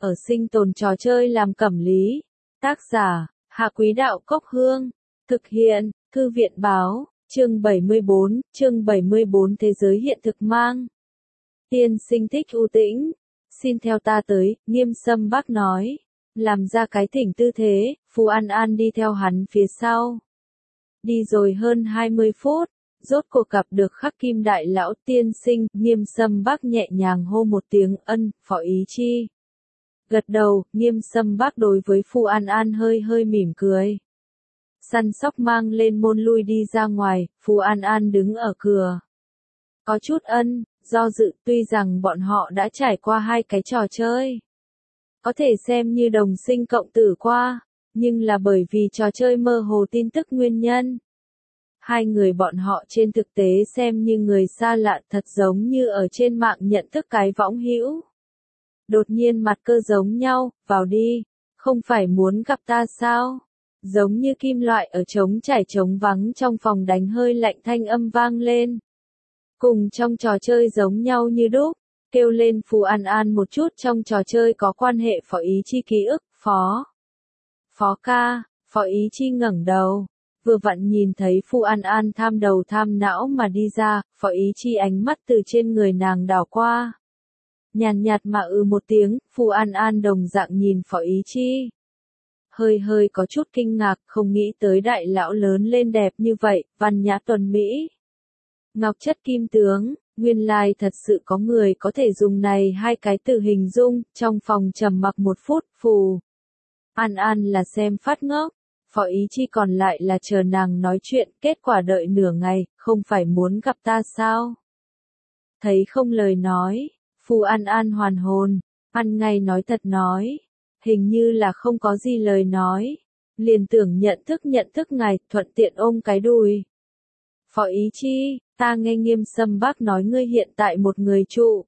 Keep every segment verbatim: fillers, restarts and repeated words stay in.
ở sinh tồn trò chơi làm cẩm lý. Tác giả, Hạ Quý Đạo Cốc Hương. Thực hiện, Thư viện Báo, chương bảy mươi bốn, chương bảy mươi bốn Thế giới hiện thực mang. Tiên sinh thích u tĩnh. Xin theo ta tới, Nghiêm Sâm Bác nói. Làm ra cái thỉnh tư thế, Phù An An đi theo hắn phía sau. Đi rồi hơn hai mươi phút, rốt cuộc gặp được Khắc Kim Đại Lão tiên sinh, Nghiêm Sâm Bác nhẹ nhàng hô một tiếng ân, phó ý chi. Gật đầu, Nghiêm Sâm Bác đối với Phù An An hơi hơi mỉm cười. Săn sóc mang lên môn lui đi ra ngoài, Phù An An đứng ở cửa. Có chút ân, do dự, tuy rằng bọn họ đã trải qua hai cái trò chơi. Có thể xem như đồng sinh cộng tử qua, nhưng là bởi vì trò chơi mơ hồ tin tức nguyên nhân. Hai người bọn họ trên thực tế xem như người xa lạ, thật giống như ở trên mạng nhận thức cái võng hữu. Đột nhiên mặt cơ giống nhau, vào đi, không phải muốn gặp ta sao? Giống như kim loại ở trống trải trống vắng trong phòng đánh hơi lạnh thanh âm vang lên. Cùng trong trò chơi giống nhau như đúc, kêu lên Phù An An một chút trong trò chơi có quan hệ phó ý chi ký ức, phó. Phó ca, phó ý chi ngẩng đầu, vừa vặn nhìn thấy Phù An An tham đầu tham não mà đi ra, phó ý chi ánh mắt từ trên người nàng đảo qua. Nhàn nhạt mà ừ một tiếng, Phù An An đồng dạng nhìn phó ý chi. Hơi hơi có chút kinh ngạc, không nghĩ tới đại lão lớn lên đẹp như vậy, văn nhã tuần mỹ. Ngọc chất kim tướng, nguyên lai thật sự có người có thể dùng này hai cái từ hình dung, trong phòng trầm mặc một phút, Phù An An là xem phát ngốc, phó ý chi còn lại là chờ nàng nói chuyện, kết quả đợi nửa ngày, không phải muốn gặp ta sao? Thấy không lời nói, Phù An An hoàn hồn, ăn ngay nói thật nói, hình như là không có gì lời nói, liền tưởng nhận thức nhận thức ngài, thuận tiện ôm cái đùi. Phó ý chi, ta nghe Nghiêm Sâm Bác nói ngươi hiện tại một người trụ.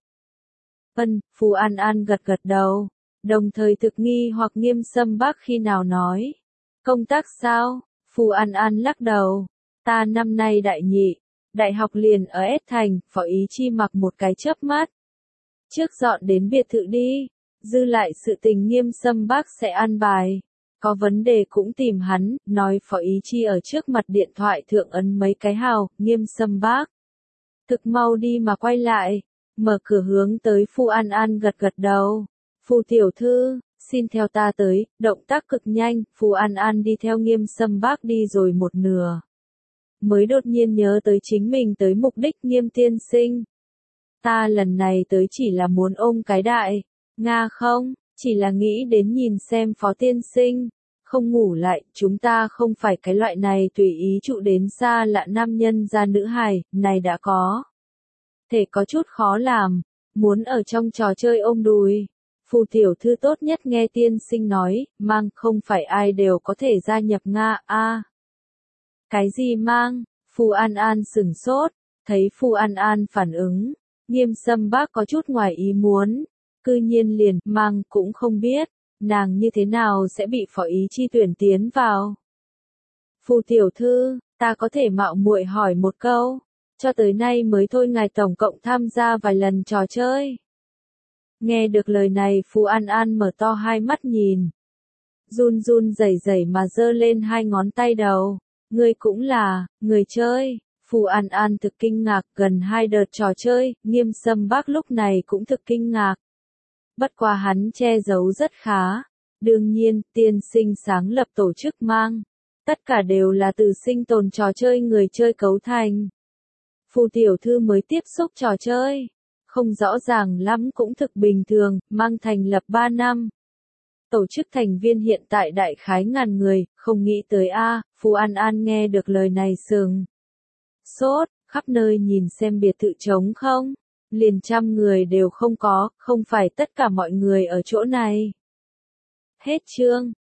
Vân, Phù An An gật gật đầu, đồng thời thực nghi hoặc Nghiêm Sâm Bác khi nào nói. Công tác sao? Phù An An lắc đầu, ta năm nay đại nhị, đại học liền ở S Thành, phó ý chi mặc một cái chớp mắt. Trước dọn đến biệt thự đi, dư lại sự tình Nghiêm Sâm Bác sẽ an bài. Có vấn đề cũng tìm hắn, nói phó ý chi ở trước mặt điện thoại thượng ấn mấy cái hào, Nghiêm Sâm Bác. Thực mau đi mà quay lại, mở cửa hướng tới Phù An An gật gật đầu. Phù tiểu thư, xin theo ta tới, động tác cực nhanh, Phù An An đi theo Nghiêm Sâm Bác đi rồi một nửa. Mới đột nhiên nhớ tới chính mình tới mục đích Nghiêm tiên sinh. Ta lần này tới chỉ là muốn ôm cái đại, Nga không, chỉ là nghĩ đến nhìn xem phó tiên sinh. Không ngủ lại, chúng ta không phải cái loại này tùy ý trụ đến xa lạ nam nhân ra nữ hài, này đã có. Thể có chút khó làm, muốn ở trong trò chơi ôm đùi. Phù tiểu thư tốt nhất nghe tiên sinh nói, mang không phải ai đều có thể gia nhập Nga, a à, cái gì mang, Phù An An sửng sốt, thấy Phù An An phản ứng, Nghiêm Sâm Bác có chút ngoài ý muốn, cư nhiên liền, mang cũng không biết. Nàng như thế nào sẽ bị phó ý chi tuyển tiến vào? Phù tiểu thư, ta có thể mạo muội hỏi một câu, cho tới nay mới thôi ngài tổng cộng tham gia vài lần trò chơi. Nghe được lời này Phù An An mở to hai mắt nhìn. Run run rẩy rẩy mà giơ lên hai ngón tay đầu. Ngươi cũng là, người chơi. Phù An An thực kinh ngạc gần hai đợt trò chơi, Nghiêm Sâm Bác lúc này cũng thực kinh ngạc. Bất quá hắn che giấu rất khá. Đương nhiên, tiên sinh sáng lập tổ chức mang. Tất cả đều là từ sinh tồn trò chơi người chơi cấu thành. Phù tiểu thư mới tiếp xúc trò chơi. Không rõ ràng lắm cũng thực bình thường, mang thành lập ba năm. Tổ chức thành viên hiện tại đại khái ngàn người, không nghĩ tới a à, Phù An An nghe được lời này sừng. Sốt, khắp nơi nhìn xem biệt thự trống không. Liền trăm người đều không có, không phải tất cả mọi người ở chỗ này. Hết chương.